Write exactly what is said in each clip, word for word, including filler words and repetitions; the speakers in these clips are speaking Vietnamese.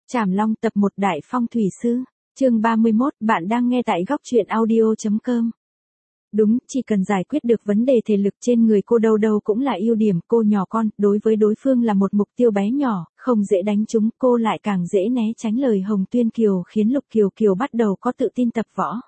Trảm Long tập một Đại Phong Thủy Sư, chương ba mươi mốt, bạn đang nghe tại góc truyện audio chấm com. Đúng, chỉ cần giải quyết được vấn đề thể lực trên người cô đâu đâu cũng là ưu điểm, cô nhỏ con, đối với đối phương là một mục tiêu bé nhỏ, không dễ đánh trúng, cô lại càng dễ né tránh lời Hồng Tuyên Kiều khiến Lục Kiều Kiều bắt đầu có tự tin tập võ.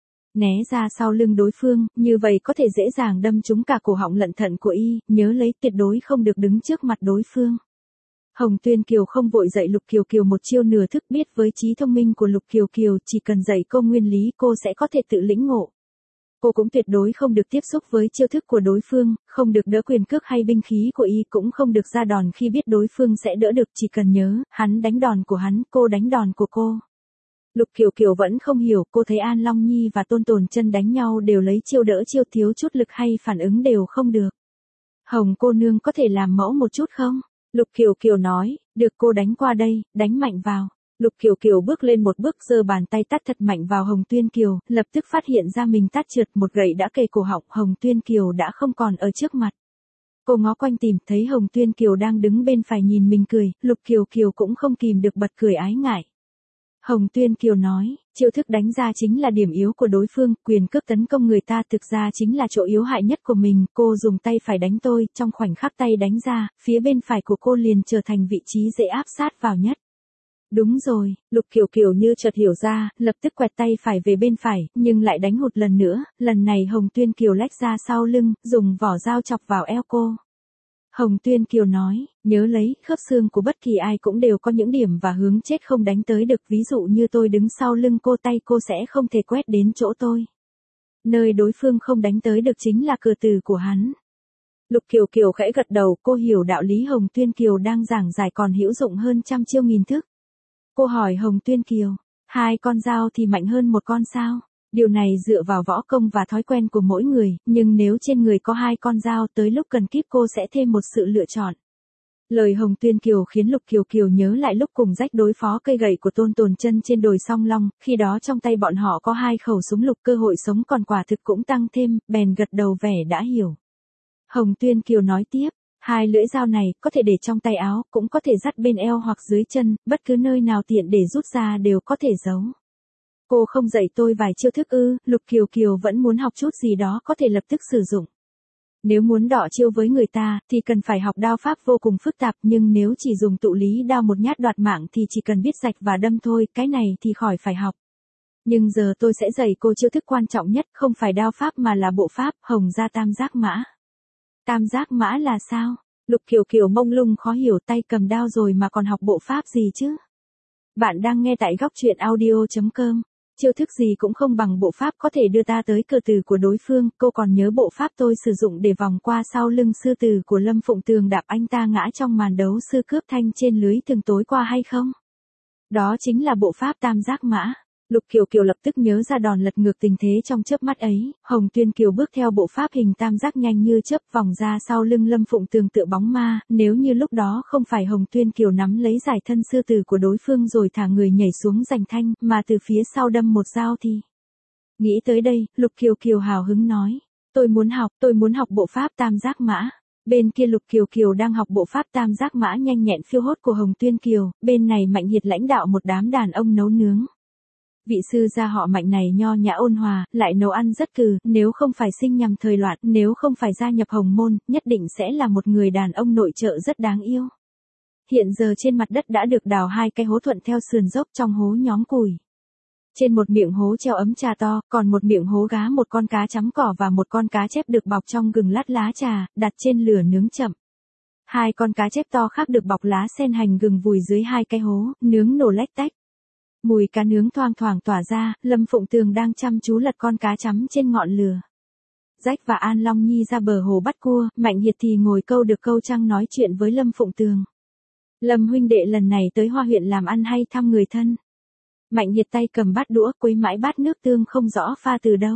Né ra sau lưng đối phương, như vậy có thể dễ dàng đâm trúng cả cổ họng lẫn thận của y, nhớ lấy tuyệt đối không được đứng trước mặt đối phương. Hồng Tuyên Kiều không vội dạy Lục Kiều Kiều một chiêu nửa thức, biết với trí thông minh của Lục Kiều Kiều chỉ cần dạy cô nguyên lý cô sẽ có thể tự lĩnh ngộ. Cô cũng tuyệt đối không được tiếp xúc với chiêu thức của đối phương, không được đỡ quyền cước hay binh khí của y, cũng không được ra đòn khi biết đối phương sẽ đỡ được, chỉ cần nhớ, hắn đánh đòn của hắn, cô đánh đòn của cô. Lục Kiều Kiều vẫn không hiểu, cô thấy An Long Nhi và Tôn Tồn Chân đánh nhau đều lấy chiêu đỡ chiêu, thiếu chút lực hay phản ứng đều không được. Hồng cô nương có thể làm mẫu một chút không? Lục Kiều Kiều nói, được, cô đánh qua đây, đánh mạnh vào. Lục Kiều Kiều bước lên một bước, giơ bàn tay tát thật mạnh vào Hồng Tuyên Kiều, lập tức phát hiện ra mình tát trượt, một gậy đã kề cổ họng, Hồng Tuyên Kiều đã không còn ở trước mặt. Cô ngó quanh tìm, thấy Hồng Tuyên Kiều đang đứng bên phải nhìn mình cười, Lục Kiều Kiều cũng không kìm được bật cười ái ngại. Hồng Tuyên Kiều nói, chiêu thức đánh ra chính là điểm yếu của đối phương, quyền cước tấn công người ta thực ra chính là chỗ yếu hại nhất của mình, cô dùng tay phải đánh tôi, trong khoảnh khắc tay đánh ra, phía bên phải của cô liền trở thành vị trí dễ áp sát vào nhất. Đúng rồi, Lục Kiều Kiều như chợt hiểu ra, lập tức quẹt tay phải về bên phải, nhưng lại đánh hụt lần nữa, lần này Hồng Tuyên Kiều lách ra sau lưng, dùng vỏ dao chọc vào eo cô. Hồng Tuyên Kiều nói, nhớ lấy, khớp xương của bất kỳ ai cũng đều có những điểm và hướng chết không đánh tới được, ví dụ như tôi đứng sau lưng cô, tay cô sẽ không thể quét đến chỗ tôi. Nơi đối phương không đánh tới được chính là cửa tử của hắn. Lục Kiều Kiều khẽ gật đầu, cô hiểu đạo lý Hồng Tuyên Kiều đang giảng giải còn hữu dụng hơn trăm chiêu nghìn thức. Cô hỏi Hồng Tuyên Kiều, hai con dao thì mạnh hơn một con sao? Điều này dựa vào võ công và thói quen của mỗi người, nhưng nếu trên người có hai con dao, tới lúc cần kíp cô sẽ thêm một sự lựa chọn. Lời Hồng Tuyên Kiều khiến Lục Kiều Kiều nhớ lại lúc cùng rách đối phó cây gậy của Tôn Tồn Chân trên đồi Song Long, khi đó trong tay bọn họ có hai khẩu súng lục, cơ hội sống còn quả thực cũng tăng thêm, bèn gật đầu vẻ đã hiểu. Hồng Tuyên Kiều nói tiếp, hai lưỡi dao này có thể để trong tay áo, cũng có thể dắt bên eo hoặc dưới chân, bất cứ nơi nào tiện để rút ra đều có thể giấu. Cô không dạy tôi vài chiêu thức ư? Lục Kiều Kiều vẫn muốn học chút gì đó có thể lập tức sử dụng. Nếu muốn đọ chiêu với người ta, thì cần phải học đao pháp vô cùng phức tạp, nhưng nếu chỉ dùng tụ lý đao một nhát đoạt mạng thì chỉ cần biết rạch và đâm thôi, cái này thì khỏi phải học. Nhưng giờ tôi sẽ dạy cô chiêu thức quan trọng nhất, không phải đao pháp mà là bộ pháp, Hồng gia tam giác mã. Tam giác mã là sao? Lục Kiều Kiều mông lung khó hiểu, tay cầm đao rồi mà còn học bộ pháp gì chứ? Bạn đang nghe tại góc truyện audio chấm com. Chiêu thức gì cũng không bằng bộ pháp có thể đưa ta tới cửa tử của đối phương, cô còn nhớ bộ pháp tôi sử dụng để vòng qua sau lưng sư tử của Lâm Phụng Tường đạp anh ta ngã trong màn đấu sư cướp thanh trên lưới từng tối qua hay không? Đó chính là bộ pháp tam giác mã. Lục Kiều Kiều lập tức nhớ ra đòn lật ngược tình thế trong chớp mắt ấy, Hồng Tuyên Kiều bước theo bộ pháp hình tam giác nhanh như chớp vòng ra sau lưng Lâm Phụng Tường tựa bóng ma, nếu như lúc đó không phải Hồng Tuyên Kiều nắm lấy giải thân sư tử của đối phương rồi thả người nhảy xuống giành thanh, mà từ phía sau đâm một dao thì... Nghĩ tới đây, Lục Kiều Kiều hào hứng nói, tôi muốn học, tôi muốn học bộ pháp tam giác mã. Bên kia Lục Kiều Kiều đang học bộ pháp tam giác mã nhanh nhẹn phiêu hốt của Hồng Tuyên Kiều, bên này Mạnh Hiệt lãnh đạo một đám đàn ông nấu nướng. Vị sư gia họ Mạnh này nho nhã ôn hòa, lại nấu ăn rất cừ, nếu không phải sinh nhằm thời loạn, nếu không phải gia nhập Hồng môn, nhất định sẽ là một người đàn ông nội trợ rất đáng yêu. Hiện giờ trên mặt đất đã được đào hai cái hố thuận theo sườn dốc, trong hố nhóm củi. Trên một miệng hố treo ấm trà to, còn một miệng hố gá một con cá chấm cỏ và một con cá chép được bọc trong gừng lát lá trà, đặt trên lửa nướng chậm. Hai con cá chép to khác được bọc lá sen hành gừng vùi dưới hai cái hố, nướng nổ lách tách. Mùi cá nướng thoang thoảng tỏa ra, Lâm Phụng Tường đang chăm chú lật con cá chấm trên ngọn lửa. Rách và An Long Nhi ra bờ hồ bắt cua, Mạnh Hiệt thì ngồi câu được câu trăng nói chuyện với Lâm Phụng Tường. Lâm huynh đệ lần này tới Hoa huyện làm ăn hay thăm người thân? Mạnh Hiệt tay cầm bát đũa quấy mãi bát nước tương không rõ pha từ đâu.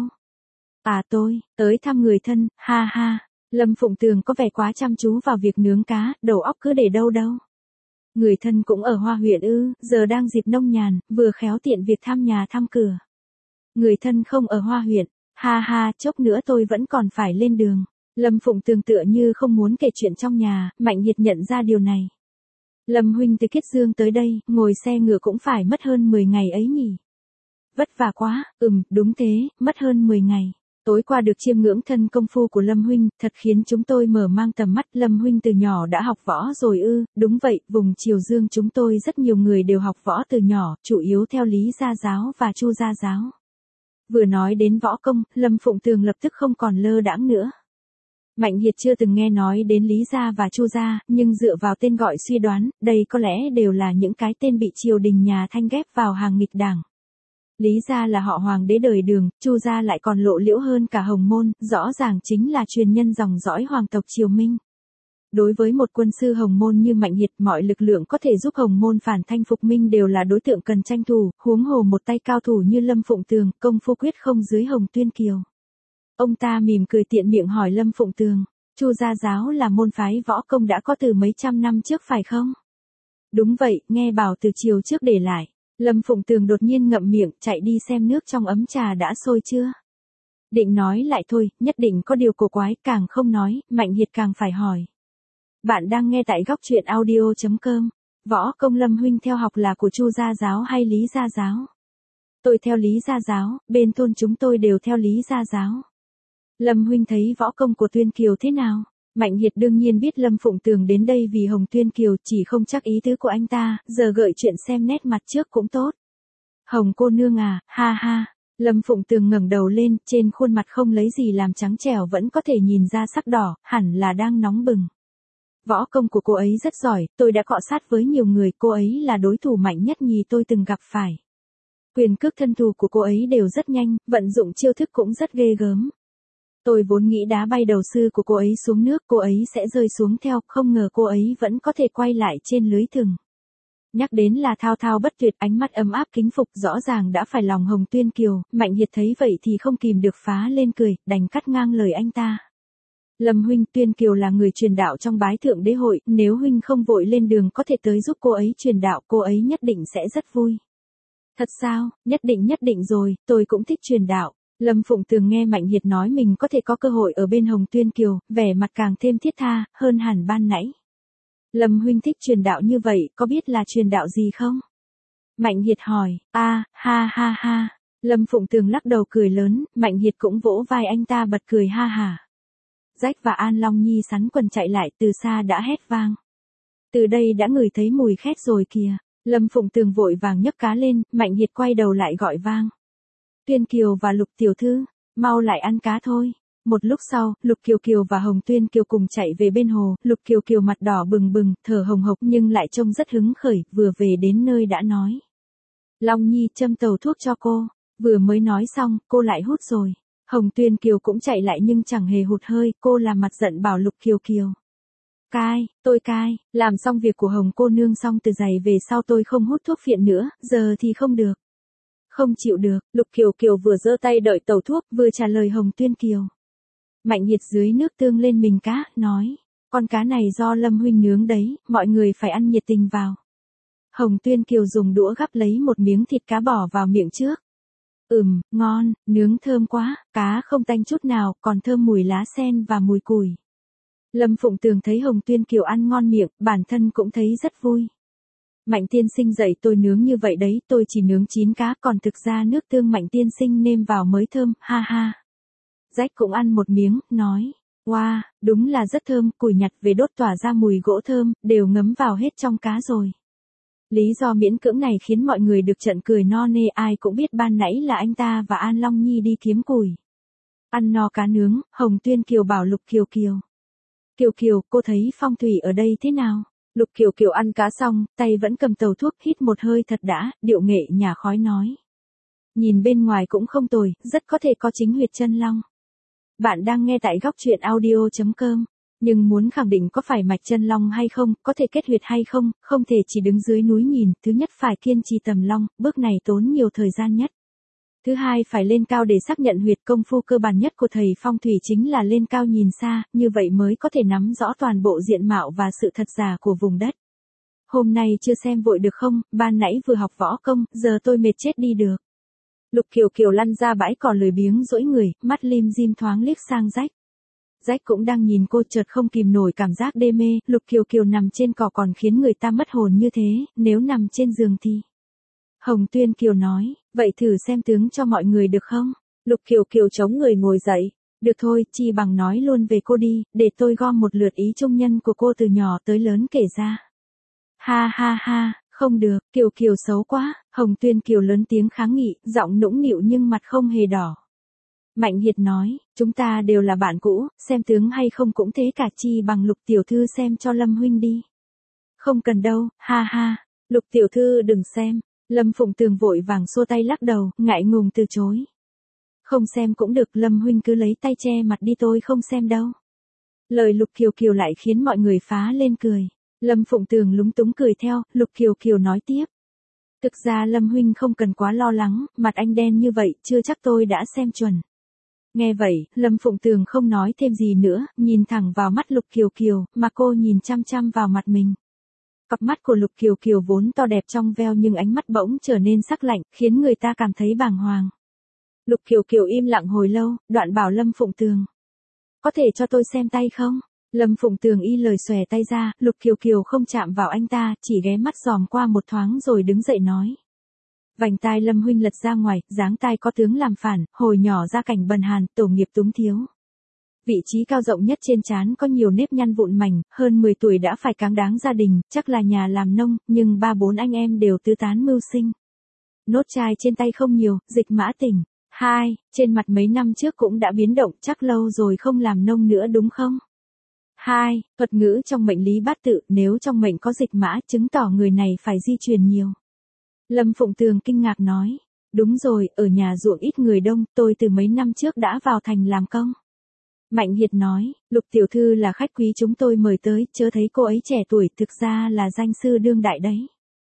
À tôi, tới thăm người thân, ha ha. Lâm Phụng Tường có vẻ quá chăm chú vào việc nướng cá, đầu óc cứ để đâu đâu. Người thân cũng ở Hoa huyện ư? Giờ đang dịp nông nhàn, vừa khéo tiện việc thăm nhà thăm cửa. Người thân không ở Hoa huyện, ha ha, chốc nữa tôi vẫn còn phải lên đường. Lâm Phụng Tường tựa như không muốn kể chuyện trong nhà, Mạnh Hiệt nhận ra điều này. Lâm huynh từ Kiết Dương tới đây, ngồi xe ngựa cũng phải mất hơn mười ngày ấy nhỉ? Vất vả quá, ừm, đúng thế, mất hơn mười ngày. Tối qua được chiêm ngưỡng thân công phu của Lâm huynh, thật khiến chúng tôi mở mang tầm mắt. Lâm huynh từ nhỏ đã học võ rồi ư? Đúng vậy, vùng Triều Dương chúng tôi rất nhiều người đều học võ từ nhỏ, chủ yếu theo Lý Gia giáo và Chu Gia giáo. Vừa nói đến võ công, Lâm Phụng Tường lập tức không còn lơ đãng nữa. Mạnh Hiệt chưa từng nghe nói đến Lý Gia và Chu Gia, nhưng dựa vào tên gọi suy đoán, đây có lẽ đều là những cái tên bị triều đình nhà Thanh ghép vào hàng nghịch đảng. Lý Gia là họ hoàng đế đời Đường, Chu Gia lại còn lộ liễu hơn cả Hồng Môn, rõ ràng chính là truyền nhân dòng dõi hoàng tộc Triều Minh. Đối với một quân sư Hồng Môn như Mạnh Hiệt, mọi lực lượng có thể giúp Hồng Môn phản thanh phục Minh đều là đối tượng cần tranh thủ, huống hồ một tay cao thủ như Lâm Phụng Tường, công phu quyết không dưới Hồng Tuyên Kiều. Ông ta mỉm cười tiện miệng hỏi Lâm Phụng Tường, Chu Gia giáo là môn phái võ công đã có từ mấy trăm năm trước phải không? Đúng vậy, nghe bảo từ chiều trước để lại. Lâm Phụng Tường đột nhiên ngậm miệng, chạy đi xem nước trong ấm trà đã sôi chưa. Định nói lại thôi, nhất định có điều cổ quái, càng không nói, Mạnh Hiệt càng phải hỏi. Bạn đang nghe tại góc truyện audio chấm com. Võ công Lâm huynh theo học là của Chu Gia giáo hay Lý Gia giáo? Tôi theo Lý Gia giáo, bên thôn chúng tôi đều theo Lý Gia giáo. Lâm huynh thấy võ công của Tuyên Kiều thế nào? Mạnh Hiệt đương nhiên biết Lâm Phụng Tường đến đây vì Hồng Tuyên Kiều, chỉ không chắc ý tứ của anh ta, giờ gợi chuyện xem nét mặt trước cũng tốt. Hồng cô nương à, ha ha. Lâm Phụng Tường ngẩng đầu lên, trên khuôn mặt không lấy gì làm trắng trẻo vẫn có thể nhìn ra sắc đỏ, hẳn là đang nóng bừng. Võ công của cô ấy rất giỏi, tôi đã cọ sát với nhiều người, cô ấy là đối thủ mạnh nhất nhì tôi từng gặp phải. Quyền cước thân thủ của cô ấy đều rất nhanh, vận dụng chiêu thức cũng rất ghê gớm. Tôi vốn nghĩ đá bay đầu sư của cô ấy xuống nước, cô ấy sẽ rơi xuống theo, không ngờ cô ấy vẫn có thể quay lại trên lưới thừng. Nhắc đến là thao thao bất tuyệt, ánh mắt ấm áp kính phục, rõ ràng đã phải lòng Hồng Tuyên Kiều. Mạnh Hiệt thấy vậy thì không kìm được phá lên cười, đành cắt ngang lời anh ta. Lâm huynh, Tuyên Kiều là người truyền đạo trong bái thượng đế hội, nếu huynh không vội lên đường có thể tới giúp cô ấy truyền đạo, cô ấy nhất định sẽ rất vui. Thật sao? Nhất định nhất định rồi, tôi cũng thích truyền đạo. Lâm Phụng Tường nghe Mạnh Hiệt nói mình có thể có cơ hội ở bên Hồng Tuyên Kiều, vẻ mặt càng thêm thiết tha, hơn hẳn ban nãy. Lâm huynh thích truyền đạo như vậy, có biết là truyền đạo gì không? Mạnh Hiệt hỏi, a, ha ha ha. Lâm Phụng Tường lắc đầu cười lớn, Mạnh Hiệt cũng vỗ vai anh ta bật cười ha hả. Rách và An Long Nhi sắn quần chạy lại, từ xa đã hét vang. Từ đây đã ngửi thấy mùi khét rồi kìa. Lâm Phụng Tường vội vàng nhấc cá lên, Mạnh Hiệt quay đầu lại gọi vang. Tuyên Kiều và Lục tiểu thư, mau lại ăn cá thôi. Một lúc sau, Lục Kiều Kiều và Hồng Tuyên Kiều cùng chạy về bên hồ, Lục Kiều Kiều mặt đỏ bừng bừng, thở hồng hộc nhưng lại trông rất hứng khởi, vừa về đến nơi đã nói. Long Nhi châm tàu thuốc cho cô, vừa mới nói xong, cô lại hút rồi. Hồng Tuyên Kiều cũng chạy lại nhưng chẳng hề hụt hơi, cô làm mặt giận bảo Lục Kiều Kiều. Cai, tôi cai, làm xong việc của Hồng cô nương xong từ giày về sau tôi không hút thuốc phiện nữa, giờ thì không được. Không chịu được, Lục Kiều Kiều vừa giơ tay đợi tàu thuốc, vừa trả lời Hồng Tuyên Kiều. Mạnh Hiệt dưới nước tương lên mình cá, nói, con cá này do Lâm huynh nướng đấy, mọi người phải ăn nhiệt tình vào. Hồng Tuyên Kiều dùng đũa gắp lấy một miếng thịt cá bỏ vào miệng trước. Ừm, ngon, nướng thơm quá, cá không tanh chút nào, còn thơm mùi lá sen và mùi củi. Lâm Phụng Tường thấy Hồng Tuyên Kiều ăn ngon miệng, bản thân cũng thấy rất vui. Mạnh tiên sinh dạy tôi nướng như vậy đấy, tôi chỉ nướng chín cá, còn thực ra nước tương Mạnh tiên sinh nêm vào mới thơm, ha ha. Rách cũng ăn một miếng, nói, wow, đúng là rất thơm, củi nhặt về đốt tỏa ra mùi gỗ thơm, đều ngấm vào hết trong cá rồi. Lý do miễn cưỡng này khiến mọi người được trận cười no nê, ai cũng biết ban nãy là anh ta và An Long Nhi đi kiếm củi. Ăn no cá nướng, Hồng Tuyên Kiều bảo Lục Kiều Kiều. Kiều Kiều, cô thấy phong thủy ở đây thế nào? Lục Kiều Kiều ăn cá xong, tay vẫn cầm tàu thuốc, hít một hơi thật đã, điệu nghệ nhả khói nói. Nhìn bên ngoài cũng không tồi, rất có thể có chính huyệt chân long. Bạn đang nghe tại góc truyện audio chấm com. Nhưng muốn khẳng định có phải mạch chân long hay không, có thể kết huyệt hay không, không thể chỉ đứng dưới núi nhìn, thứ nhất phải kiên trì tầm long, bước này tốn nhiều thời gian nhất. Thứ hai phải lên cao để xác nhận huyệt, công phu cơ bản nhất của thầy phong thủy chính là lên cao nhìn xa, như vậy mới có thể nắm rõ toàn bộ diện mạo và sự thật giả của vùng đất. Hôm nay chưa xem vội được không, ban nãy vừa học võ công, giờ tôi mệt chết đi được. Lục Kiều Kiều lăn ra bãi cỏ lười biếng duỗi người, mắt lim dim thoáng liếc sang Rách. Rách cũng đang nhìn cô, chợt không kìm nổi cảm giác đê mê, Lục Kiều Kiều nằm trên cỏ còn khiến người ta mất hồn như thế, nếu nằm trên giường thì... Hồng Tuyên Kiều nói, vậy thử xem tướng cho mọi người được không? Lục Kiều Kiều chống người ngồi dậy, được thôi, chi bằng nói luôn về cô đi, để tôi gom một lượt ý trung nhân của cô từ nhỏ tới lớn kể ra. Ha ha ha, không được, Kiều Kiều xấu quá, Hồng Tuyên Kiều lớn tiếng kháng nghị, giọng nũng nịu nhưng mặt không hề đỏ. Mạnh Hiệt nói, chúng ta đều là bạn cũ, xem tướng hay không cũng thế cả, chi bằng Lục tiểu thư xem cho Lâm huynh đi. Không cần đâu, ha ha, Lục tiểu thư đừng xem. Lâm Phụng Tường vội vàng xua tay lắc đầu, ngại ngùng từ chối. Không xem cũng được, Lâm huynh cứ lấy tay che mặt đi, tôi không xem đâu. Lời Lục Kiều Kiều lại khiến mọi người phá lên cười. Lâm Phụng Tường lúng túng cười theo, Lục Kiều Kiều nói tiếp. Thực ra Lâm huynh không cần quá lo lắng, mặt anh đen như vậy, chưa chắc tôi đã xem chuẩn. Nghe vậy, Lâm Phụng Tường không nói thêm gì nữa, nhìn thẳng vào mắt Lục Kiều Kiều, mà cô nhìn chăm chăm vào mặt mình. Cặp mắt của Lục Kiều Kiều vốn to đẹp trong veo nhưng ánh mắt bỗng trở nên sắc lạnh, khiến người ta cảm thấy bàng hoàng. Lục Kiều Kiều im lặng hồi lâu, đoạn bảo Lâm Phụng Tường. Có thể cho tôi xem tay không? Lâm Phụng Tường y lời xòe tay ra, Lục Kiều Kiều không chạm vào anh ta, chỉ ghé mắt dòm qua một thoáng rồi đứng dậy nói. Vành tai Lâm huynh lật ra ngoài, dáng tai có tướng làm phản, hồi nhỏ ra cảnh bần hàn, tổ nghiệp túng thiếu. Vị trí cao rộng nhất trên trán có nhiều nếp nhăn vụn mảnh, hơn mười tuổi đã phải cáng đáng gia đình, chắc là nhà làm nông, nhưng ba bốn anh em đều tứ tán mưu sinh. Nốt chai trên tay không nhiều, dịch mã tỉnh. Hai, trên mặt mấy năm trước cũng đã biến động, chắc lâu rồi không làm nông nữa đúng không? Hai, thuật ngữ trong mệnh lý bát tự, nếu trong mệnh có dịch mã, chứng tỏ người này phải di truyền nhiều. Lâm Phụng Tường kinh ngạc nói, đúng rồi, ở nhà ruộng ít người đông, tôi từ mấy năm trước đã vào thành làm công. Mạnh Hiệt nói, Lục tiểu thư là khách quý chúng tôi mời tới, chớ thấy cô ấy trẻ tuổi, thực ra là danh sư đương đại đấy.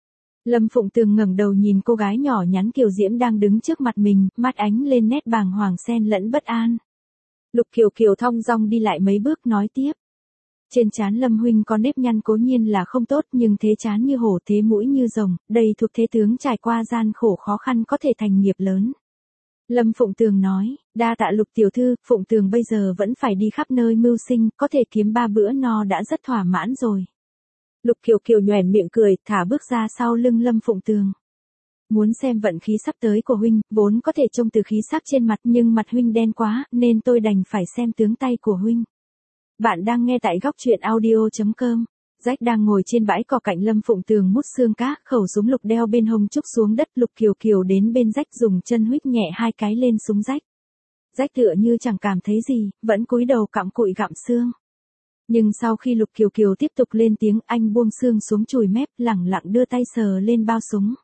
Lâm Phụng Tường ngẩng đầu nhìn cô gái nhỏ nhắn kiều diễm đang đứng trước mặt mình, mắt ánh lên nét bàng hoàng xen lẫn bất an. Lục Kiều Kiều thong dong đi lại mấy bước nói tiếp. Trên trán Lâm huynh có nếp nhăn cố nhiên là không tốt, nhưng thế trán như hổ, thế mũi như rồng, đây thuộc thế tướng trải qua gian khổ khó khăn có thể thành nghiệp lớn. Lâm Phụng Tường nói, đa tạ Lục tiểu thư, Phụng Tường bây giờ vẫn phải đi khắp nơi mưu sinh, có thể kiếm ba bữa no đã rất thỏa mãn rồi. Lục Kiều Kiều nhoẻn miệng cười, thả bước ra sau lưng Lâm Phụng Tường. Muốn xem vận khí sắp tới của huynh, vốn có thể trông từ khí sắc trên mặt, nhưng mặt huynh đen quá, nên tôi đành phải xem tướng tay của huynh. Bạn đang nghe tại góc truyện audio chấm com. Rách đang ngồi trên bãi cỏ cạnh Lâm Phụng Tường mút xương cá, khẩu súng lục đeo bên hông trúc xuống đất. Lục Kiều Kiều đến bên Rách dùng chân huých nhẹ hai cái lên súng Rách. Rách tựa như chẳng cảm thấy gì, vẫn cúi đầu cặm cụi gặm xương. Nhưng sau khi Lục Kiều Kiều tiếp tục lên tiếng, anh buông xương xuống chùi mép, lẳng lặng đưa tay sờ lên bao súng.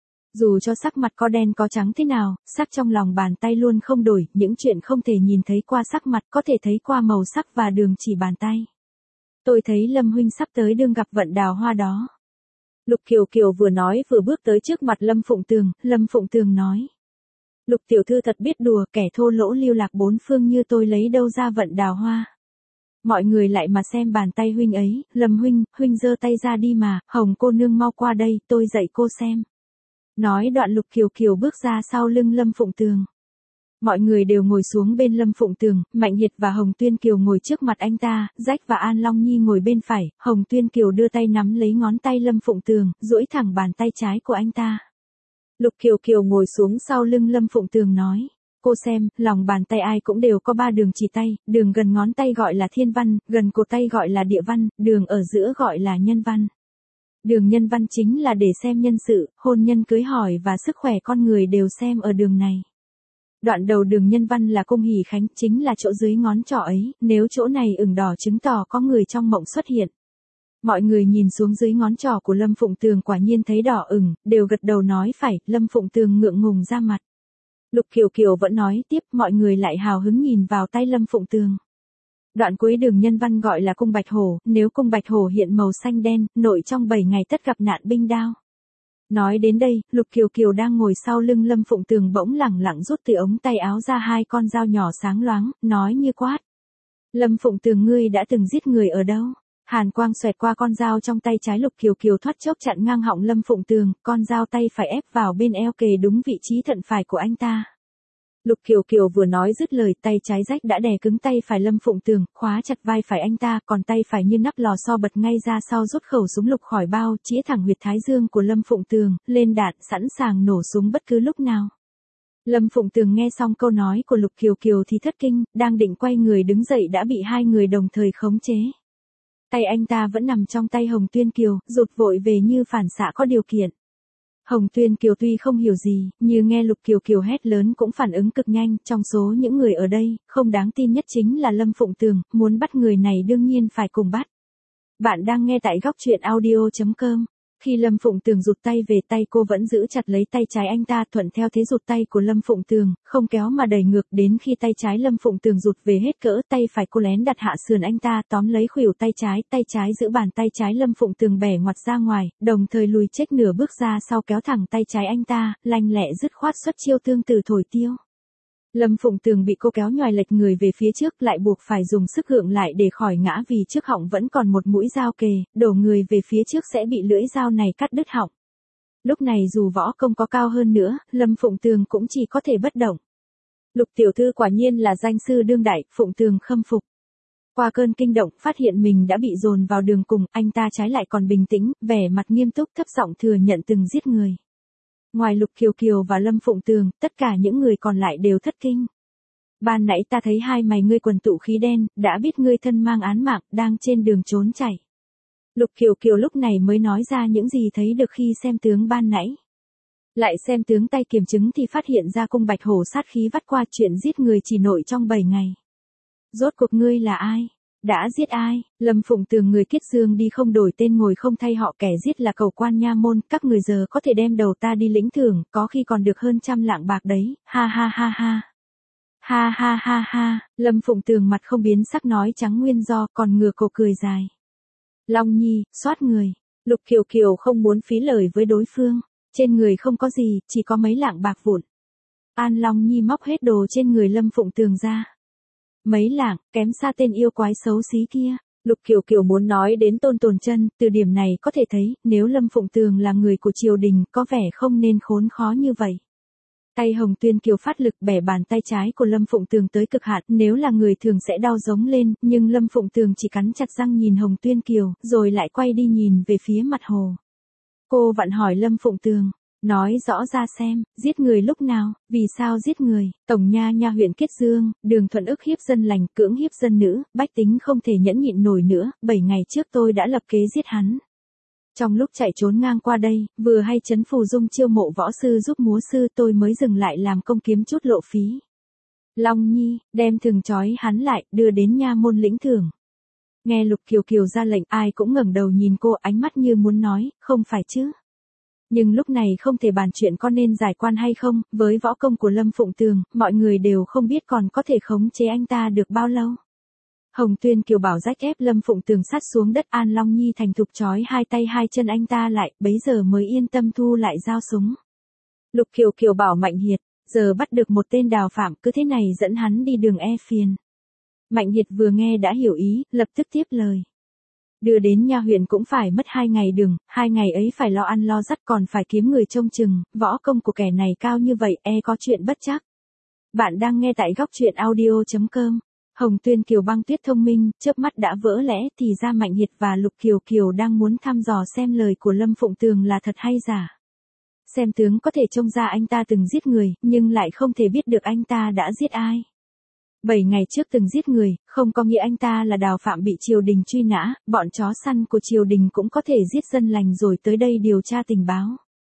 Dù cho sắc mặt có đen có trắng thế nào, sắc trong lòng bàn tay luôn không đổi, những chuyện không thể nhìn thấy qua sắc mặt có thể thấy qua màu sắc và đường chỉ bàn tay. Tôi thấy Lâm huynh sắp tới đương gặp vận đào hoa đó. Lục Kiều Kiều vừa nói vừa bước tới trước mặt Lâm Phụng Tường, Lâm Phụng Tường nói. Lục tiểu thư thật biết đùa, kẻ thô lỗ lưu lạc bốn phương như tôi lấy đâu ra vận đào hoa. Mọi người lại mà xem bàn tay huynh ấy, Lâm huynh, huynh giơ tay ra đi mà, Hồng cô nương mau qua đây, tôi dạy cô xem. Nói đoạn Lục Kiều Kiều bước ra sau lưng Lâm Phụng Tường. Mọi người đều ngồi xuống bên Lâm Phụng Tường, Mạnh Hiệt và Hồng Tuyên Kiều ngồi trước mặt anh ta, Rách và An Long Nhi ngồi bên phải, Hồng Tuyên Kiều đưa tay nắm lấy ngón tay Lâm Phụng Tường, duỗi thẳng bàn tay trái của anh ta. Lục Kiều Kiều ngồi xuống sau lưng Lâm Phụng Tường nói, cô xem, lòng bàn tay ai cũng đều có ba đường chỉ tay, đường gần ngón tay gọi là thiên văn, gần cổ tay gọi là địa văn, đường ở giữa gọi là nhân văn. Đường nhân văn chính là để xem nhân sự, hôn nhân cưới hỏi và sức khỏe con người đều xem ở đường này. Đoạn đầu đường nhân văn là cung hỷ khánh, chính là chỗ dưới ngón trỏ ấy, nếu chỗ này ửng đỏ chứng tỏ có người trong mộng xuất hiện. Mọi người nhìn xuống dưới ngón trỏ của Lâm Phụng Tường quả nhiên thấy đỏ ửng, đều gật đầu nói phải, Lâm Phụng Tường ngượng ngùng ra mặt. Lục Kiều Kiều vẫn nói tiếp, mọi người lại hào hứng nhìn vào tay Lâm Phụng Tường. Đoạn cuối đường nhân văn gọi là cung bạch hổ, nếu cung bạch hổ hiện màu xanh đen, nội trong bảy ngày tất gặp nạn binh đao. Nói đến đây, Lục Kiều Kiều đang ngồi sau lưng Lâm Phụng Tường bỗng lẳng lặng rút từ ống tay áo ra hai con dao nhỏ sáng loáng, nói như quát. Lâm Phụng Tường ngươi đã từng giết người ở đâu? Hàn quang xoẹt qua con dao trong tay trái, Lục Kiều Kiều thoát chốc chặn ngang họng Lâm Phụng Tường, con dao tay phải ép vào bên eo kề đúng vị trí thận phải của anh ta. Lục Kiều Kiều vừa nói dứt lời, tay trái rách đã đè cứng tay phải Lâm Phụng Tường, khóa chặt vai phải anh ta, còn tay phải như nắp lò xo bật ngay ra sau, rút khẩu súng lục khỏi bao, chĩa thẳng huyệt thái dương của Lâm Phụng Tường, lên đạn, sẵn sàng nổ súng bất cứ lúc nào. Lâm Phụng Tường nghe xong câu nói của Lục Kiều Kiều thì thất kinh, đang định quay người đứng dậy đã bị hai người đồng thời khống chế. Tay anh ta vẫn nằm trong tay Hồng Tuyên Kiều, rụt vội về như phản xạ có điều kiện. Hồng Tuyên Kiều tuy không hiểu gì, như nghe Lục Kiều Kiều hét lớn cũng phản ứng cực nhanh, trong số những người ở đây, không đáng tin nhất chính là Lâm Phụng Tường, muốn bắt người này đương nhiên phải cùng bắt. Bạn đang nghe tại góc truyện audio chấm com. Khi Lâm Phụng Tường rụt tay về, tay cô vẫn giữ chặt lấy tay trái anh ta, thuận theo thế rụt tay của Lâm Phụng Tường, không kéo mà đẩy ngược, đến khi tay trái Lâm Phụng Tường rụt về hết cỡ, tay phải cô lén đặt hạ sườn anh ta, tóm lấy khuỷu tay trái, tay trái giữ bàn tay trái Lâm Phụng Tường bẻ ngoặt ra ngoài, đồng thời lùi chếch nửa bước ra sau, kéo thẳng tay trái anh ta, lanh lẹ dứt khoát xuất chiêu tương tự thổi tiêu. Lâm Phụng Tường bị cô kéo nhoài lệch người về phía trước, lại buộc phải dùng sức gượng lại để khỏi ngã, vì trước họng vẫn còn một mũi dao kề, đổ người về phía trước sẽ bị lưỡi dao này cắt đứt họng. Lúc này dù võ công có cao hơn nữa, Lâm Phụng Tường cũng chỉ có thể bất động. Lục tiểu thư quả nhiên là danh sư đương đại, Phụng Tường khâm phục. Qua cơn kinh động, phát hiện mình đã bị dồn vào đường cùng, anh ta trái lại còn bình tĩnh, vẻ mặt nghiêm túc, thấp giọng thừa nhận từng giết người. Ngoài Lục Kiều Kiều và Lâm Phụng Tường, tất cả những người còn lại đều thất kinh. Ban nãy ta thấy hai mày ngươi quần tụ khí đen, đã biết ngươi thân mang án mạng, đang trên đường trốn chạy. Lục Kiều Kiều lúc này mới nói ra những gì thấy được khi xem tướng ban nãy. Lại xem tướng tay kiểm chứng thì phát hiện ra cung bạch hổ sát khí vắt qua, chuyện giết người chỉ nội trong bảy ngày. Rốt cuộc ngươi là ai? Đã giết ai? Lâm Phụng Tường người Kiết Dương đi không đổi tên ngồi không thay họ, kẻ giết là cầu quan nha môn, các người giờ có thể đem đầu ta đi lĩnh thưởng, có khi còn được hơn trăm lạng bạc đấy, ha ha ha ha. Ha ha ha ha, Lâm Phụng Tường mặt không biến sắc nói trắng nguyên do, còn ngừa cổ cười dài. Long Nhi, soát người. Lục Kiều Kiều không muốn phí lời với đối phương, trên người không có gì, chỉ có mấy lạng bạc vụn. An Long Nhi móc hết đồ trên người Lâm Phụng Tường ra. Mấy lạng, kém xa tên yêu quái xấu xí kia. Lục Kiều Kiều muốn nói đến Tôn Tồn Chân, từ điểm này có thể thấy, nếu Lâm Phụng Tường là người của triều đình, có vẻ không nên khốn khó như vậy. Tay Hồng Tuyên Kiều phát lực bẻ bàn tay trái của Lâm Phụng Tường tới cực hạn, nếu là người thường sẽ đau giống lên, nhưng Lâm Phụng Tường chỉ cắn chặt răng nhìn Hồng Tuyên Kiều, rồi lại quay đi nhìn về phía mặt hồ. Cô vặn hỏi Lâm Phụng Tường. Nói rõ ra xem, giết người lúc nào, vì sao giết người? Tổng nha nha huyện Kiết Dương, Đường Thuận ức hiếp dân lành, cưỡng hiếp dân nữ, bách tính không thể nhẫn nhịn nổi nữa, bảy ngày trước tôi đã lập kế giết hắn. Trong lúc chạy trốn ngang qua đây, vừa hay Trấn Phù Dung chiêu mộ võ sư giúp múa sư, tôi mới dừng lại làm công kiếm chút lộ phí. Long Nhi, đem thừng trói hắn lại, đưa đến nha môn lĩnh thưởng. Nghe Lục Kiều Kiều ra lệnh, ai cũng ngẩng đầu nhìn cô, ánh mắt như muốn nói, không phải chứ. Nhưng lúc này không thể bàn chuyện có nên giải quan hay không, với võ công của Lâm Phụng Tường, mọi người đều không biết còn có thể khống chế anh ta được bao lâu. Hồng Tuyên Kiều bảo rách ép Lâm Phụng Tường sát xuống đất, An Long Nhi thành thục trói hai tay hai chân anh ta lại, bấy giờ mới yên tâm thu lại dao súng. Lục Kiều Kiều bảo Mạnh Hiệt, giờ bắt được một tên đào phạm, cứ thế này dẫn hắn đi đường e phiền. Mạnh Hiệt vừa nghe đã hiểu ý, lập tức tiếp lời. Đưa đến nha huyện cũng phải mất hai ngày đường, hai ngày ấy phải lo ăn lo dắt, còn phải kiếm người trông chừng, võ công của kẻ này cao như vậy, e có chuyện bất trắc. Bạn đang nghe tại góc truyện audio chấm com. Hồng Tuyên Kiều băng tuyết thông minh, chớp mắt đã vỡ lẽ, thì ra Mạnh Hiệt và Lục Kiều Kiều đang muốn thăm dò xem lời của Lâm Phụng Tường là thật hay giả. Xem tướng có thể trông ra anh ta từng giết người, nhưng lại không thể biết được anh ta đã giết ai. Bảy ngày trước từng giết người, không có nghĩa anh ta là đào phạm bị triều đình truy nã, bọn chó săn của triều đình cũng có thể giết dân lành rồi tới đây điều tra tình báo.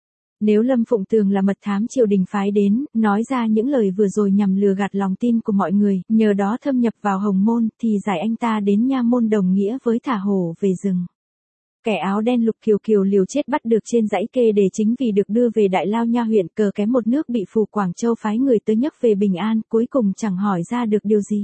Nếu Lâm Phụng Tường là mật thám triều đình phái đến, nói ra những lời vừa rồi nhằm lừa gạt lòng tin của mọi người, nhờ đó thâm nhập vào Hồng Môn, thì giải anh ta đến nha môn đồng nghĩa với thả hổ về rừng. Kẻ áo đen Lục Kiều Kiều liều chết bắt được trên dãy kê để chính vì được đưa về Đại Lao nha huyện, cờ kém một nước bị Phủ Quảng Châu phái người tới nhấc về Bình An, cuối cùng chẳng hỏi ra được điều gì.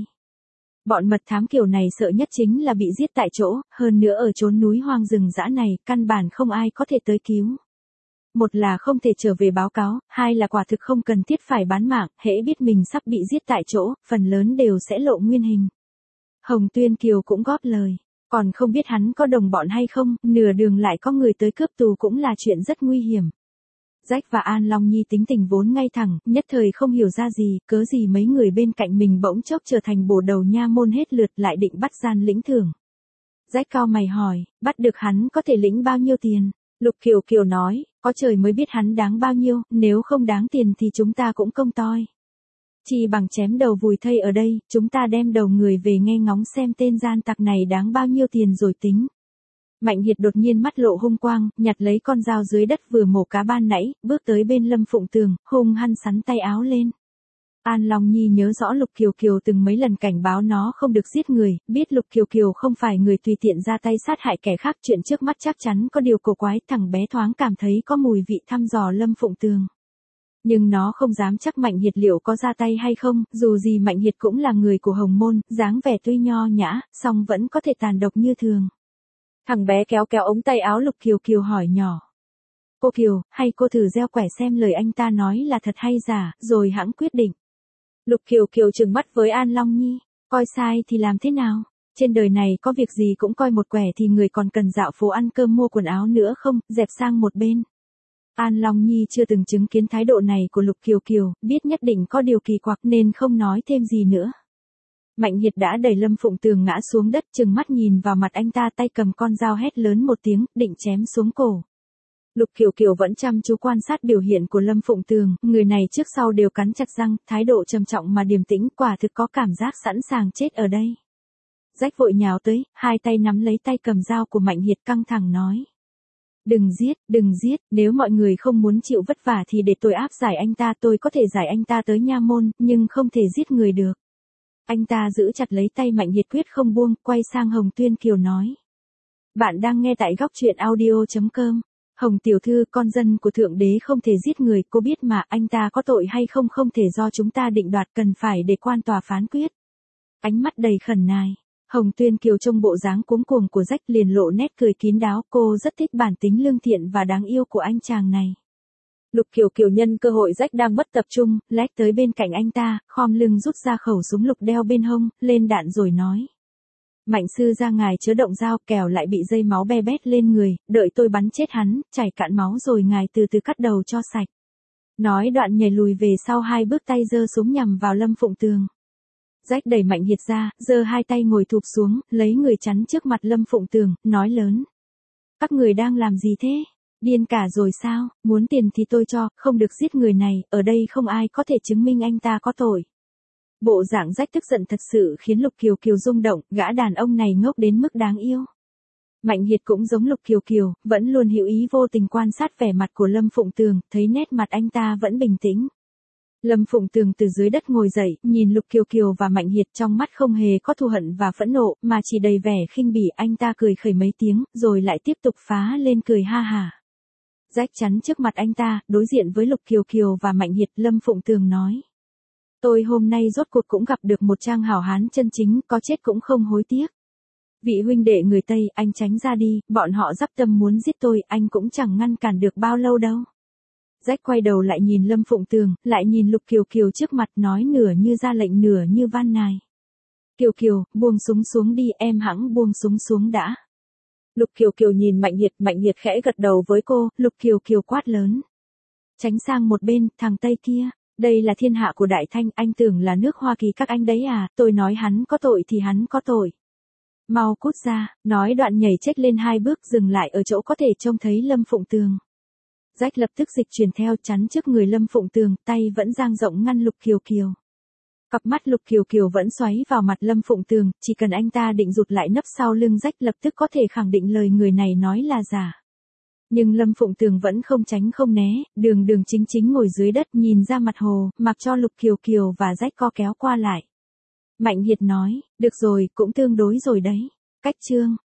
Bọn mật thám kiểu này sợ nhất chính là bị giết tại chỗ, hơn nữa ở chốn núi hoang rừng dã này, căn bản không ai có thể tới cứu. Một là không thể trở về báo cáo, hai là quả thực không cần thiết phải bán mạng, hễ biết mình sắp bị giết tại chỗ, phần lớn đều sẽ lộ nguyên hình. Hồng Tuyên Kiều cũng góp lời. Còn không biết hắn có đồng bọn hay không, nửa đường lại có người tới cướp tù cũng là chuyện rất nguy hiểm. Rách và An Long Nhi tính tình vốn ngay thẳng, nhất thời không hiểu ra gì, cớ gì mấy người bên cạnh mình bỗng chốc trở thành bổ đầu nha môn hết lượt lại định bắt gian lĩnh thưởng. Rách cao mày hỏi, bắt được hắn có thể lĩnh bao nhiêu tiền? Lục Kiều Kiều nói, có trời mới biết hắn đáng bao nhiêu, nếu không đáng tiền thì chúng ta cũng công toi. Chỉ bằng chém đầu vùi thây ở đây, chúng ta đem đầu người về nghe ngóng xem tên gian tặc này đáng bao nhiêu tiền rồi tính. Mạnh Hiệt đột nhiên mắt lộ hung quang, nhặt lấy con dao dưới đất vừa mổ cá ban nãy, bước tới bên Lâm Phụng Tường, hung hăng sắn tay áo lên. An Long Nhi nhớ rõ Lục Kiều Kiều từng mấy lần cảnh báo nó không được giết người, biết Lục Kiều Kiều không phải người tùy tiện ra tay sát hại kẻ khác, chuyện trước mắt chắc chắn có điều cổ quái, thằng bé thoáng cảm thấy có mùi vị thăm dò Lâm Phụng Tường. Nhưng nó không dám chắc Mạnh Hiệt liệu có ra tay hay không, dù gì Mạnh Hiệt cũng là người của Hồng Môn, dáng vẻ tuy nho nhã, song vẫn có thể tàn độc như thường. Thằng bé kéo kéo ống tay áo Lục Kiều Kiều hỏi nhỏ. Cô Kiều, hay cô thử gieo quẻ xem lời anh ta nói là thật hay giả, rồi hãng quyết định. Lục Kiều Kiều trừng mắt với An Long Nhi, coi sai thì làm thế nào? Trên đời này có việc gì cũng coi một quẻ thì người còn cần dạo phố ăn cơm mua quần áo nữa không, dẹp sang một bên. An Long Nhi chưa từng chứng kiến thái độ này của Lục Kiều Kiều, biết nhất định có điều kỳ quặc nên không nói thêm gì nữa. Mạnh Hiệt đã đẩy Lâm Phụng Tường ngã xuống đất, trừng mắt nhìn vào mặt anh ta, tay cầm con dao hét lớn một tiếng, định chém xuống cổ. Lục Kiều Kiều vẫn chăm chú quan sát biểu hiện của Lâm Phụng Tường, người này trước sau đều cắn chặt răng, thái độ trầm trọng mà điềm tĩnh, quả thực có cảm giác sẵn sàng chết ở đây. Rách vội nhào tới, hai tay nắm lấy tay cầm dao của Mạnh Hiệt căng thẳng nói. Đừng giết, đừng giết, nếu mọi người không muốn chịu vất vả thì để tôi áp giải anh ta, tôi có thể giải anh ta tới nha môn, nhưng không thể giết người được. Anh ta giữ chặt lấy tay Mạnh Hiệt quyết không buông, quay sang Hồng Tuyên Kiều nói. Bạn đang nghe tại góc truyện audio chấm com. Hồng tiểu thư, con dân của Thượng Đế không thể giết người, cô biết mà, anh ta có tội hay không không thể do chúng ta định đoạt, cần phải để quan tòa phán quyết. Ánh mắt đầy khẩn nài. Hồng Tuyên Kiều trông bộ dáng cuống cuồng của Rách liền lộ nét cười kín đáo, cô rất thích bản tính lương thiện và đáng yêu của anh chàng này. Lục Kiều Kiều nhân cơ hội Rách đang mất tập trung, lách tới bên cạnh anh ta, khom lưng rút ra khẩu súng lục đeo bên hông, lên đạn rồi nói. Mạnh sư ra ngài chớ động dao, kẻo lại bị dây máu be bét lên người, đợi tôi bắn chết hắn, chảy cạn máu rồi ngài từ từ cắt đầu cho sạch. Nói đoạn nhảy lùi về sau hai bước, tay giơ súng nhằm vào Lâm Phụng Tường. Rách đẩy Mạnh Hiệt ra, giơ hai tay ngồi thụp xuống, lấy người chắn trước mặt Lâm Phụng Tường, nói lớn. Các người đang làm gì thế? Điên cả rồi sao? Muốn tiền thì tôi cho, không được giết người này, ở đây không ai có thể chứng minh anh ta có tội. Bộ dạng Rách tức giận thật sự khiến Lục Kiều Kiều rung động, gã đàn ông này ngốc đến mức đáng yêu. Mạnh Hiệt cũng giống Lục Kiều Kiều, vẫn luôn hữu ý vô tình quan sát vẻ mặt của Lâm Phụng Tường, thấy nét mặt anh ta vẫn bình tĩnh. Lâm Phụng Tường từ dưới đất ngồi dậy, nhìn Lục Kiều Kiều và Mạnh Hiệt, trong mắt không hề có thù hận và phẫn nộ, mà chỉ đầy vẻ khinh bỉ. Anh ta cười khẩy mấy tiếng, rồi lại tiếp tục phá lên cười ha hả. Rách chắn trước mặt anh ta, đối diện với Lục Kiều Kiều và Mạnh Hiệt, Lâm Phụng Tường nói. Tôi hôm nay rốt cuộc cũng gặp được một trang hảo hán chân chính, có chết cũng không hối tiếc. Vị huynh đệ người Tây, anh tránh ra đi, bọn họ dắp tâm muốn giết tôi, anh cũng chẳng ngăn cản được bao lâu đâu. Rách quay đầu lại nhìn Lâm Phụng Tường, lại nhìn Lục Kiều Kiều trước mặt, nói nửa như ra lệnh nửa như van nài. Kiều Kiều, buông súng xuống đi, em hẵng buông súng xuống đã. Lục Kiều Kiều nhìn Mạnh Hiệt, Mạnh Hiệt khẽ gật đầu với cô, Lục Kiều Kiều quát lớn. Tránh sang một bên, thằng Tây kia, đây là thiên hạ của Đại Thanh, anh tưởng là nước Hoa Kỳ các anh đấy à, tôi nói hắn có tội thì hắn có tội. Mau cút ra, nói đoạn nhảy chếch lên hai bước, dừng lại ở chỗ có thể trông thấy Lâm Phụng Tường. Rách lập tức dịch chuyển theo, chắn trước người Lâm Phụng Tường, tay vẫn dang rộng ngăn Lục Kiều Kiều. Cặp mắt Lục Kiều Kiều vẫn xoáy vào mặt Lâm Phụng Tường, chỉ cần anh ta định rụt lại nấp sau lưng Rách lập tức có thể khẳng định lời người này nói là giả. Nhưng Lâm Phụng Tường vẫn không tránh không né, đường đường chính chính ngồi dưới đất nhìn ra mặt hồ, mặc cho Lục Kiều Kiều và Rách co kéo qua lại. Mạnh Hiệt nói, được rồi, cũng tương đối rồi đấy. Cách chương.